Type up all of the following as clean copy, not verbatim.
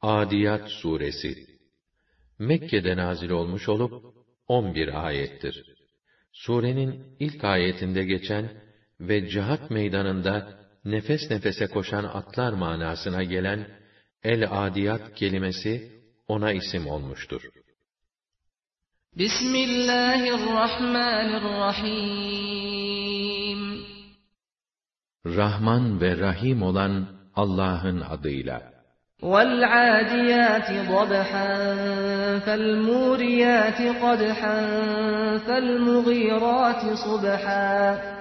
Adiyat suresi Mekke'de nazil olmuş olup 11 ayettir. Surenin ilk ayetinde geçen ve cihat meydanında nefes nefese koşan atlar manasına gelen el-adiyat kelimesi ona isim olmuştur. Bismillahirrahmanirrahim. Rahman ve Rahim olan Allah'ın adıyla. وَالْعَادِيَاتِ ضَبْحًا فَالْمُورِيَاتِ قَدْحًا فَالْمُغِيرَاتِ صُبْحًا.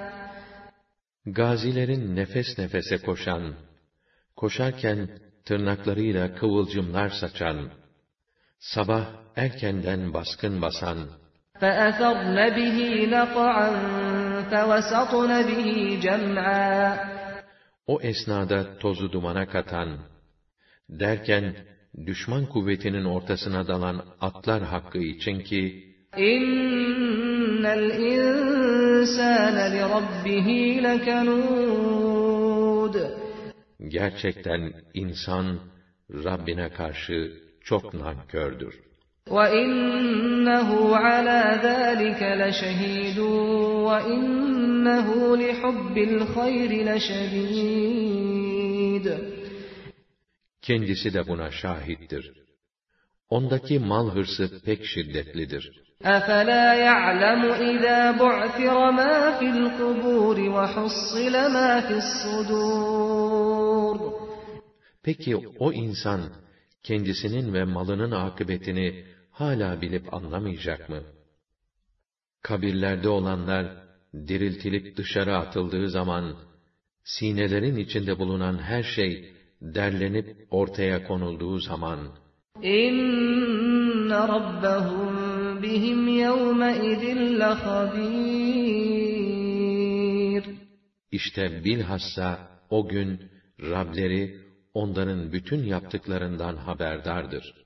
Gazilerin nefes nefese koşan, koşarken tırnaklarıyla kıvılcımlar saçan, sabah erkenden baskın basan, فَأَثَرْنَ بِهِ نَقْعًا فَوَسَطْنَ بِهِ جَمْعًا. o esnada tozu dumana katan, derken düşman kuvvetinin ortasına dalan atlar hakkı için ki, İnnel insâne li rabbihi lekanud. gerçekten insan Rabbine karşı çok nankördür. Ve innehu ala zâlike leşehîdun ve innehu li hubbil hayri leşedîd. Kendisi de buna şahittir. Ondaki mal hırsı pek şiddetlidir. أَفَلَا يَعْلَمُ إِذَا بُعْثِرَ مَا فِي الْقُبُورِ وَحُصِّلَ مَا فِي الصُّدُورِ. Peki o insan, kendisinin ve malının akıbetini hala bilip anlamayacak mı? Kabirlerde olanlar, diriltilip dışarı atıldığı zaman, sinelerin içinde bulunan her şey, derlenip ortaya konulduğu zaman, İnne rabbahum bihim yevme idin lehabir. İşte bilhassa o gün Rableri onların bütün yaptıklarından haberdardır.